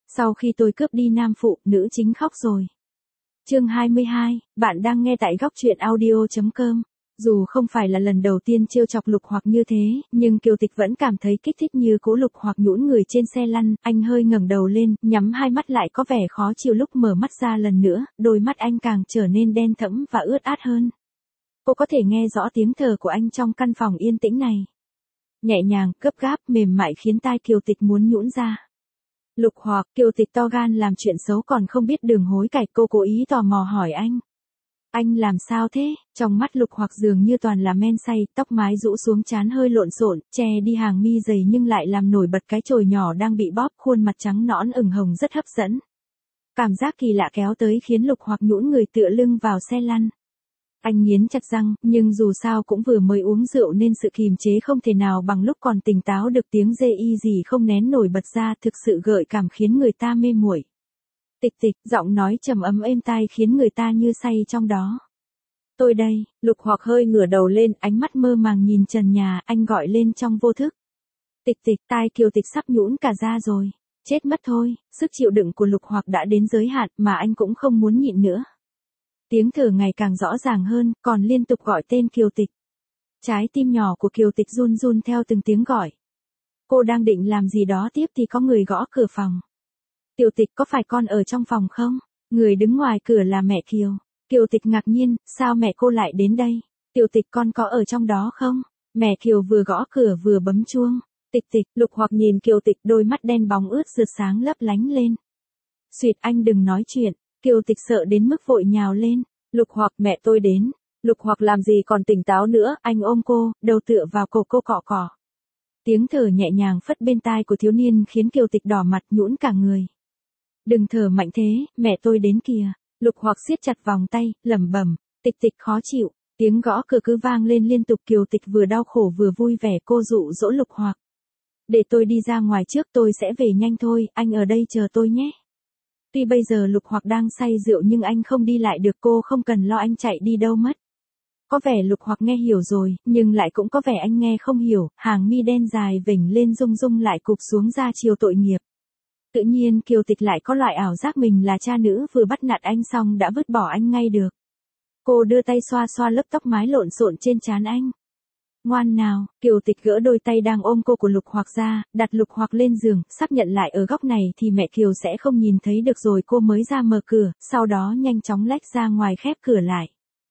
Sau khi tôi cướp đi nam phụ, nữ chính khóc rồi. Chương 22, bạn đang nghe tại góc truyện audio.com. Dù không phải là lần đầu tiên trêu chọc Lục Hoặc như thế, nhưng Kiều Tịch vẫn cảm thấy kích thích như cũ. Lục Hoặc nhũn người trên xe lăn, anh hơi ngẩng đầu lên, nhắm hai mắt lại có vẻ khó chịu. Lúc mở mắt ra lần nữa, đôi mắt anh càng trở nên đen thẫm và ướt át hơn. Cô có thể nghe rõ tiếng thở của anh trong căn phòng yên tĩnh này. Nhẹ nhàng, gấp gáp, mềm mại khiến tai Kiều Tịch muốn nhũn ra. Lục Hoặc, Kiều Tịch to gan làm chuyện xấu còn không biết đường hối cải, cô cố ý tò mò hỏi anh. Anh làm sao thế? Trong mắt Lục Hoặc dường như toàn là men say, tóc mái rũ xuống trán hơi lộn xộn, che đi hàng mi dày nhưng lại làm nổi bật cái chồi nhỏ đang bị bóp, khuôn mặt trắng nõn ửng hồng rất hấp dẫn. Cảm giác kỳ lạ kéo tới khiến Lục Hoặc nhũn người tựa lưng vào xe lăn. Anh nghiến chặt răng, nhưng dù sao cũng vừa mới uống rượu nên sự kìm chế không thể nào bằng lúc còn tỉnh táo được. Tiếng dê y gì không nén nổi bật ra, thực sự gợi cảm khiến người ta mê muội. Tịch tịch, giọng nói trầm ấm êm tai khiến người ta như say trong đó. Tôi đây. Lục Hoặc hơi ngửa đầu lên, ánh mắt mơ màng nhìn trần nhà, anh gọi lên trong vô thức. Tịch tịch, tai Kiều Tịch sắp nhũn cả ra rồi. Chết mất thôi, sức chịu đựng của Lục Hoặc đã đến giới hạn mà anh cũng không muốn nhịn nữa. Tiếng thở ngày càng rõ ràng hơn, còn liên tục gọi tên Kiều Tịch. Trái tim nhỏ của Kiều Tịch run run theo từng tiếng gọi. Cô đang định làm gì đó tiếp thì có người gõ cửa phòng. Tiểu Tịch, có phải con ở trong phòng không? Người đứng ngoài cửa là mẹ Kiều. Kiều Tịch ngạc nhiên, sao mẹ cô lại đến đây? Tiểu Tịch, con có ở trong đó không? Mẹ Kiều vừa gõ cửa vừa bấm chuông. Tịch tịch, Lục Hoặc nhìn Kiều Tịch, đôi mắt đen bóng ướt rực sáng lấp lánh lên. Xuyệt, anh đừng nói chuyện. Kiều Tịch sợ đến mức vội nhào lên. Lục Hoặc, mẹ tôi đến. Lục Hoặc làm gì còn tỉnh táo nữa, anh ôm cô, đầu tựa vào cổ cô cọ cọ. Tiếng thở nhẹ nhàng phất bên tai của thiếu niên khiến Kiều Tịch đỏ mặt nhũn cả người. Đừng thở mạnh thế, mẹ tôi đến kìa. Lục Hoặc siết chặt vòng tay, lẩm bẩm, Tịch tịch khó chịu. Tiếng gõ cửa cứ vang lên liên tục. Kiều Tịch vừa đau khổ vừa vui vẻ, cô dụ dỗ Lục Hoặc. Để tôi đi ra ngoài trước, tôi sẽ về nhanh thôi, anh ở đây chờ tôi nhé. Tuy bây giờ Lục Hoặc đang say rượu nhưng anh không đi lại được, cô không cần lo anh chạy đi đâu mất. Có vẻ Lục Hoặc nghe hiểu rồi, nhưng lại cũng có vẻ anh nghe không hiểu, hàng mi đen dài vểnh lên rung rung lại cụp xuống ra chiều tội nghiệp. Tự nhiên Kiều Tịch lại có loại ảo giác mình là cha nữ vừa bắt nạt anh xong đã vứt bỏ anh ngay được. Cô đưa tay xoa xoa lớp tóc mái lộn xộn trên trán anh. Ngoan nào, Kiều Tịch gỡ đôi tay đang ôm cô của Lục Hoặc ra, đặt Lục Hoặc lên giường, sắp nhận lại ở góc này thì mẹ Kiều sẽ không nhìn thấy được rồi cô mới ra mở cửa, sau đó nhanh chóng lách ra ngoài khép cửa lại.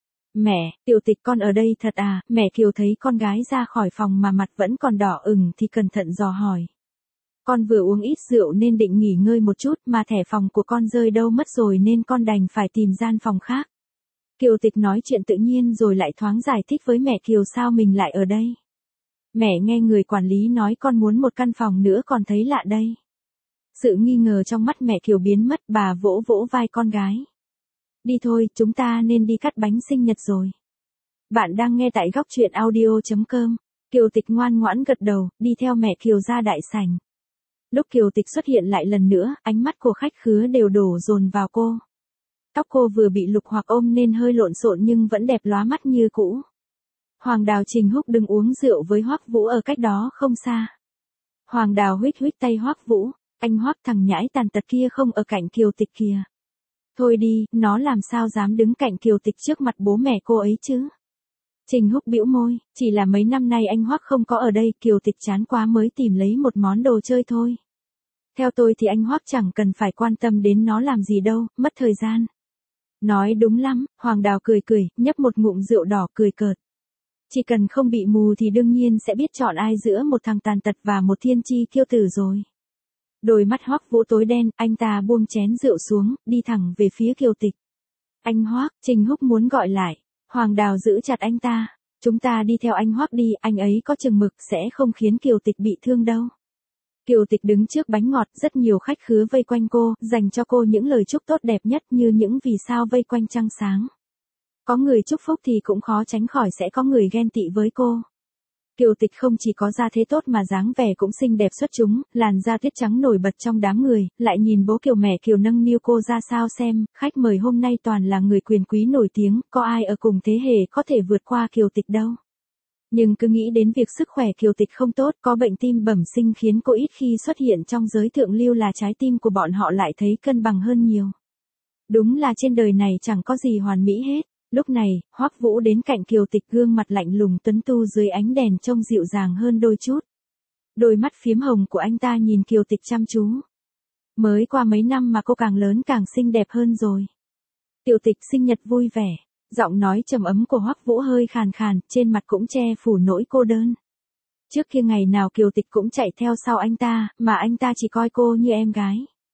Mẹ, Tiểu Tịch con ở đây thật à? Mẹ Kiều thấy con gái ra khỏi phòng mà mặt vẫn còn đỏ ửng thì cẩn thận dò hỏi. Con vừa uống ít rượu nên định nghỉ ngơi một chút mà thẻ phòng của con rơi đâu mất rồi nên con đành phải tìm gian phòng khác. Kiều Tịch nói chuyện tự nhiên rồi lại thoáng giải thích với mẹ Kiều sao mình lại ở đây. Mẹ nghe người quản lý nói con muốn một căn phòng nữa còn thấy lạ đây. Sự nghi ngờ trong mắt mẹ Kiều biến mất, bà vỗ vỗ vai con gái. Đi thôi, chúng ta nên đi cắt bánh sinh nhật rồi. Bạn đang nghe tại góc truyện audio.com. Kiều Tịch ngoan ngoãn gật đầu, đi theo mẹ Kiều ra đại sảnh. Lúc Kiều Tịch xuất hiện lại lần nữa, ánh mắt của khách khứa đều đổ dồn vào cô. Tóc cô vừa bị Lục Hoặc ôm nên hơi lộn xộn nhưng vẫn đẹp lóa mắt như cũ. Hoàng Đào Trình Húc đứng uống rượu với Hoắc Vũ ở cách đó không xa. Hoàng Đào huých huých tay Hoắc Vũ, anh Hoắc thằng nhãi tàn tật kia không ở cạnh Kiều Tịch kìa. Thôi đi, nó làm sao dám đứng cạnh Kiều Tịch trước mặt bố mẹ cô ấy chứ. Trình Húc bĩu môi, chỉ là mấy năm nay anh Hoắc không có ở đây, Kiều Tịch chán quá mới tìm lấy một món đồ chơi thôi. Theo tôi thì anh Hoắc chẳng cần phải quan tâm đến nó làm gì đâu, mất thời gian. Nói đúng lắm, Hoàng Đào cười cười, nhấp một ngụm rượu đỏ cười cợt. Chỉ cần không bị mù thì đương nhiên sẽ biết chọn ai giữa một thằng tàn tật và một thiên chi kiêu tử rồi. Đôi mắt Hoắc Vũ tối đen, anh ta buông chén rượu xuống, đi thẳng về phía Kiều Tịch. Anh Hoắc, Trình Húc muốn gọi lại. Hoàng Đào giữ chặt anh ta. Chúng ta đi theo anh Hoắc đi, anh ấy có chừng mực sẽ không khiến Kiều Tịch bị thương đâu. Kiều Tịch đứng trước bánh ngọt, rất nhiều khách khứa vây quanh cô, dành cho cô những lời chúc tốt đẹp nhất như những vì sao vây quanh trăng sáng. Có người chúc phúc thì cũng khó tránh khỏi sẽ có người ghen tị với cô. Kiều Tịch không chỉ có da thế tốt mà dáng vẻ cũng xinh đẹp xuất chúng, làn da tuyết trắng nổi bật trong đám người, lại nhìn bố Kiều mẹ Kiều nâng niu cô ra sao xem, khách mời hôm nay toàn là người quyền quý nổi tiếng, có ai ở cùng thế hệ có thể vượt qua Kiều Tịch đâu. Nhưng cứ nghĩ đến việc sức khỏe Kiều Tịch không tốt, có bệnh tim bẩm sinh khiến cô ít khi xuất hiện trong giới thượng lưu là trái tim của bọn họ lại thấy cân bằng hơn nhiều. Đúng là trên đời này chẳng có gì hoàn mỹ hết. Lúc này, Hoắc Vũ đến cạnh Kiều Tịch, gương mặt lạnh lùng tuấn tu dưới ánh đèn trông dịu dàng hơn đôi chút. Đôi mắt phiếm hồng của anh ta nhìn Kiều Tịch chăm chú. Mới qua mấy năm mà cô càng lớn càng xinh đẹp hơn rồi. Tiểu Tịch sinh nhật vui vẻ. Giọng nói trầm ấm của Hoắc Vũ hơi khàn khàn, trên mặt cũng che phủ nỗi cô đơn. Trước kia ngày nào Kiều Tịch cũng chạy theo sau anh ta, mà anh ta chỉ coi cô như em gái.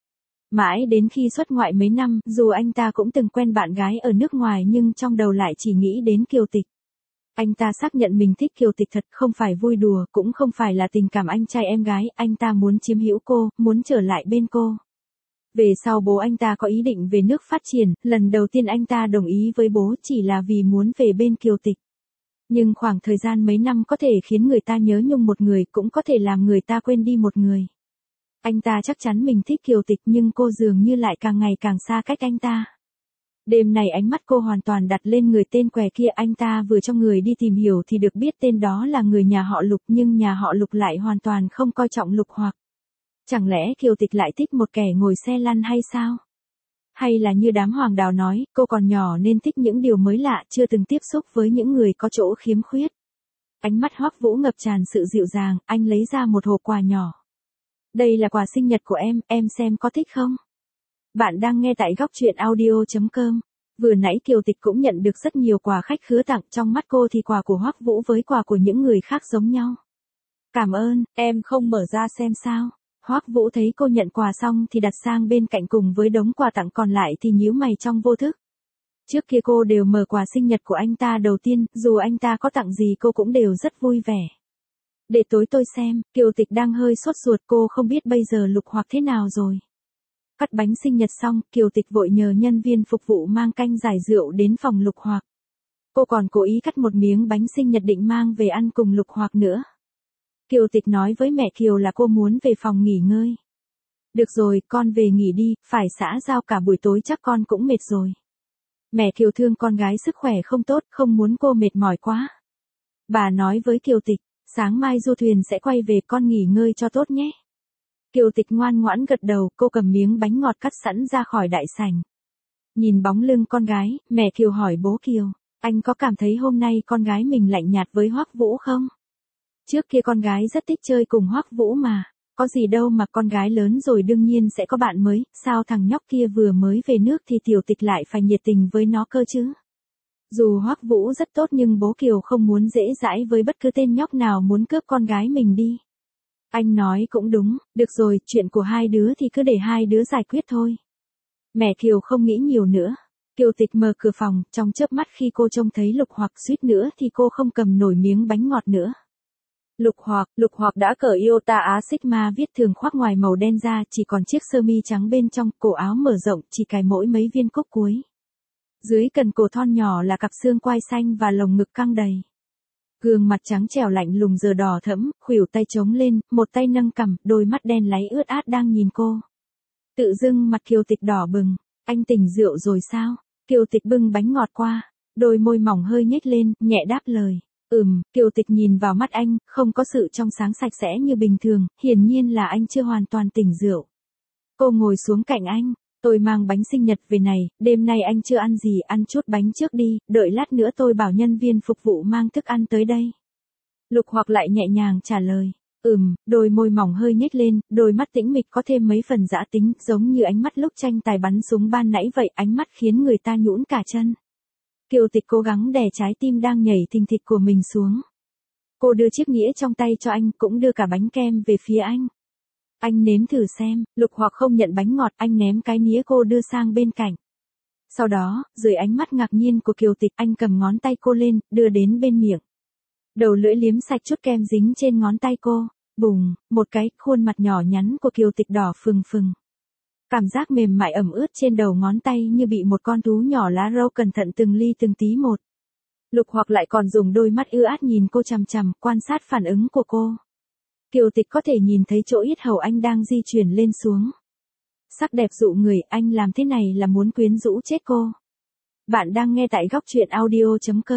Mãi đến khi xuất ngoại mấy năm, dù anh ta cũng từng quen bạn gái ở nước ngoài nhưng trong đầu lại chỉ nghĩ đến Kiều Tịch. Anh ta xác nhận mình thích Kiều Tịch thật, không phải vui đùa, cũng không phải là tình cảm anh trai em gái, anh ta muốn chiếm hữu cô, muốn trở lại bên cô. Về sau bố anh ta có ý định về nước phát triển, lần đầu tiên anh ta đồng ý với bố chỉ là vì muốn về bên Kiều Tịch. Nhưng khoảng thời gian mấy năm có thể khiến người ta nhớ nhung một người, cũng có thể làm người ta quên đi một người. Anh ta chắc chắn mình thích Kiều Tịch nhưng cô dường như lại càng ngày càng xa cách anh ta. Đêm này ánh mắt cô hoàn toàn đặt lên người tên què kia, anh ta vừa cho người đi tìm hiểu thì được biết tên đó là người nhà họ Lục, nhưng nhà họ Lục lại hoàn toàn không coi trọng Lục Hoặc. Chẳng lẽ Kiều Tịch lại thích một kẻ ngồi xe lăn hay sao? Hay là như đám hoàng đào nói, cô còn nhỏ nên thích những điều mới lạ, chưa từng tiếp xúc với những người có chỗ khiếm khuyết. Ánh mắt Hoắc Vũ ngập tràn sự dịu dàng, anh lấy ra một hộp quà nhỏ. Đây là quà sinh nhật của em xem có thích không? Bạn đang nghe tại góc truyện audio.com. Vừa nãy Kiều Tịch cũng nhận được rất nhiều quà khách khứa tặng, trong mắt cô thì quà của Hoắc Vũ với quà của những người khác giống nhau. Cảm ơn, em không mở ra xem sao? Hoắc Vũ thấy cô nhận quà xong thì đặt sang bên cạnh cùng với đống quà tặng còn lại thì nhíu mày trong vô thức. Trước kia cô đều mở quà sinh nhật của anh ta đầu tiên, dù anh ta có tặng gì cô cũng đều rất vui vẻ. Để tối tôi xem, Kiều Tịch đang hơi sốt ruột, cô không biết bây giờ Lục Hoặc thế nào rồi. Cắt bánh sinh nhật xong, Kiều Tịch vội nhờ nhân viên phục vụ mang canh giải rượu đến phòng Lục Hoặc. Cô còn cố ý cắt một miếng bánh sinh nhật định mang về ăn cùng Lục Hoặc nữa. Kiều Tịch nói với mẹ Kiều là cô muốn về phòng nghỉ ngơi. Được rồi, con về nghỉ đi, phải xã giao cả buổi tối chắc con cũng mệt rồi. Mẹ Kiều thương con gái sức khỏe không tốt, không muốn cô mệt mỏi quá. Bà nói với Kiều Tịch, sáng mai du thuyền sẽ quay về, con nghỉ ngơi cho tốt nhé. Kiều Tịch ngoan ngoãn gật đầu, cô cầm miếng bánh ngọt cắt sẵn ra khỏi đại sảnh. Nhìn bóng lưng con gái, mẹ Kiều hỏi bố Kiều, anh có cảm thấy hôm nay con gái mình lạnh nhạt với Hoắc Vũ không? Trước kia con gái rất thích chơi cùng Hoắc Vũ mà, có gì đâu mà con gái lớn rồi đương nhiên sẽ có bạn mới, sao thằng nhóc kia vừa mới về nước thì Tiểu Tịch lại phải nhiệt tình với nó cơ chứ? Dù Hoắc Vũ rất tốt nhưng bố Kiều không muốn dễ dãi với bất cứ tên nhóc nào muốn cướp con gái mình đi. Anh nói cũng đúng, được rồi, chuyện của hai đứa thì cứ để hai đứa giải quyết thôi. Mẹ Kiều không nghĩ nhiều nữa. Kiều Tịch mở cửa phòng, trong chớp mắt khi cô trông thấy Lục Hoặc suýt nữa thì cô không cầm nổi miếng bánh ngọt nữa. Lục Hoặc đã cởi Iota Á Sigma viết thường khoác ngoài màu đen ra, chỉ còn chiếc sơ mi trắng bên trong, cổ áo mở rộng, chỉ cài mỗi mấy viên cúc cuối. Dưới cần cổ thon nhỏ là cặp xương quai xanh và lồng ngực căng đầy. Gương mặt trắng trẻo lạnh lùng giờ đỏ thẫm, khuỷu tay chống lên, một tay nâng cằm, đôi mắt đen láy ướt át đang nhìn cô. Tự dưng mặt Kiều Tịch đỏ bừng, anh tỉnh rượu rồi sao? Kiều Tịch bưng bánh ngọt qua, đôi môi mỏng hơi nhếch lên, nhẹ đáp lời. Kiều Tịch nhìn vào mắt anh, không có sự trong sáng sạch sẽ như bình thường, hiển nhiên là anh chưa hoàn toàn tỉnh rượu. Cô ngồi xuống cạnh anh, tôi mang bánh sinh nhật về này, đêm nay anh chưa ăn gì, ăn chút bánh trước đi, đợi lát nữa tôi bảo nhân viên phục vụ mang thức ăn tới đây. Lục Hoặc lại nhẹ nhàng trả lời, đôi môi mỏng hơi nhếch lên, đôi mắt tĩnh mịch có thêm mấy phần dã tính, giống như ánh mắt lúc tranh tài bắn súng ban nãy vậy, ánh mắt khiến người ta nhũn cả chân. Kiều Tịch cố gắng đè trái tim đang nhảy thình thịch của mình xuống. Cô đưa chiếc nĩa trong tay cho anh, cũng đưa cả bánh kem về phía anh. Anh nếm thử xem, Lục Hoặc không nhận bánh ngọt, anh ném cái nĩa cô đưa sang bên cạnh. Sau đó, dưới ánh mắt ngạc nhiên của Kiều Tịch, anh cầm ngón tay cô lên, đưa đến bên miệng. Đầu lưỡi liếm sạch chút kem dính trên ngón tay cô, bùng, một cái, khuôn mặt nhỏ nhắn của Kiều Tịch đỏ phừng phừng. Cảm giác mềm mại ẩm ướt trên đầu ngón tay như bị một con thú nhỏ lá râu cẩn thận từng ly từng tí một. Lục Hoặc lại còn dùng đôi mắt ưa át nhìn cô chằm chằm, quan sát phản ứng của cô. Kiều Tịch có thể nhìn thấy chỗ yết hầu anh đang di chuyển lên xuống. Sắc đẹp dụ người, anh làm thế này là muốn quyến rũ chết cô. Bạn đang nghe tại góc truyện audio.com.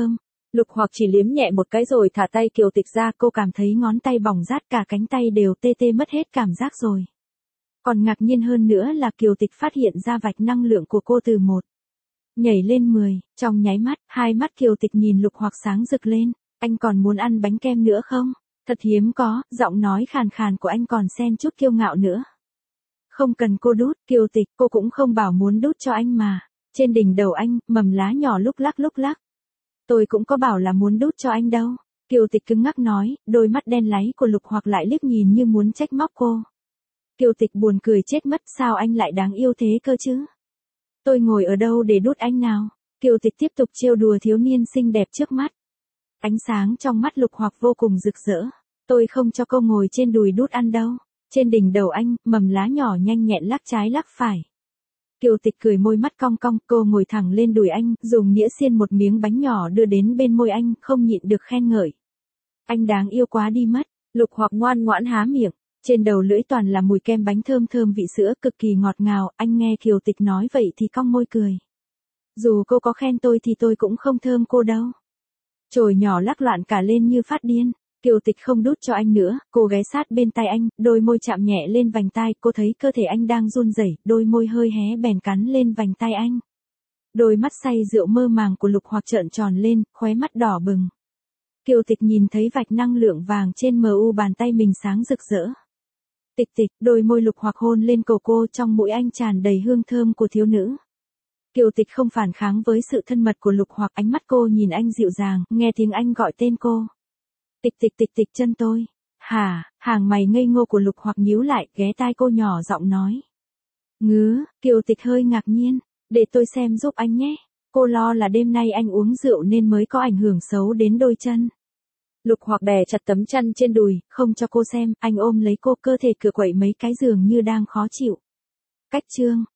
Lục Hoặc chỉ liếm nhẹ một cái rồi thả tay Kiều Tịch ra, cô cảm thấy ngón tay bỏng rát, cả cánh tay đều tê tê, mất hết cảm giác rồi. Còn ngạc nhiên hơn nữa là Kiều Tịch phát hiện ra vạch năng lượng của cô từ 1 nhảy lên 10, trong nháy mắt, hai mắt Kiều Tịch nhìn Lục Hoặc sáng rực lên, anh còn muốn ăn bánh kem nữa không? Thật hiếm có, giọng nói khàn khàn của anh còn xen chút kiêu ngạo nữa. Không cần cô đút, Kiều Tịch, cô cũng không bảo muốn đút cho anh mà. Trên đỉnh đầu anh, mầm lá nhỏ lúc lắc lúc lắc. Tôi cũng có bảo là muốn đút cho anh đâu. Kiều Tịch cứng ngắc nói, đôi mắt đen láy của Lục Hoặc lại liếc nhìn như muốn trách móc cô. Kiều Tịch buồn cười chết mất, sao anh lại đáng yêu thế cơ chứ? Tôi ngồi ở đâu để đút anh nào? Kiều Tịch tiếp tục trêu đùa thiếu niên xinh đẹp trước mắt. Ánh sáng trong mắt Lục Hoặc vô cùng rực rỡ. Tôi không cho cô ngồi trên đùi đút ăn đâu. Trên đỉnh đầu anh, mầm lá nhỏ nhanh nhẹn lắc trái lắc phải. Kiều Tịch cười, môi mắt cong cong, cô ngồi thẳng lên đùi anh, dùng đĩa xiên một miếng bánh nhỏ đưa đến bên môi anh, không nhịn được khen ngợi. Anh đáng yêu quá đi mất. Lục Hoặc ngoan ngoãn há miệng, trên đầu lưỡi toàn là mùi kem bánh thơm thơm vị sữa, cực kỳ ngọt ngào. Anh nghe Kiều Tịch nói vậy thì cong môi cười. Dù cô có khen tôi thì tôi cũng không thơm cô đâu. Chổi nhỏ lắc loạn cả lên như phát điên. Kiều Tịch không đút cho anh nữa, cô ghé sát bên tai anh, đôi môi chạm nhẹ lên vành tai, cô thấy cơ thể anh đang run rẩy, đôi môi hơi hé bèn cắn lên vành tai anh. Đôi mắt say rượu mơ màng của Lục Hoặc trợn tròn lên, khóe mắt đỏ bừng. Kiều Tịch nhìn thấy vạch năng lượng vàng trên mu bàn tay mình sáng rực rỡ. Tịch Tịch, đôi môi Lục Hoặc hôn lên cổ cô, trong mũi anh tràn đầy hương thơm của thiếu nữ. Kiều Tịch không phản kháng với sự thân mật của Lục Hoặc, ánh mắt cô nhìn anh dịu dàng, nghe tiếng anh gọi tên cô. Tịch Tịch Tịch Tịch, chân tôi. Hả? Hàng mày ngây ngô của Lục Hoặc nhíu lại, ghé tai cô nhỏ giọng nói. Ngứa. Kiều Tịch hơi ngạc nhiên. Để tôi xem giúp anh nhé. Cô lo là đêm nay anh uống rượu nên mới có ảnh hưởng xấu đến đôi chân. Lục Hoặc đè chặt tấm chăn trên đùi, không cho cô xem, anh ôm lấy cô, cơ thể cựa quậy mấy cái giường như đang khó chịu. Cách chương.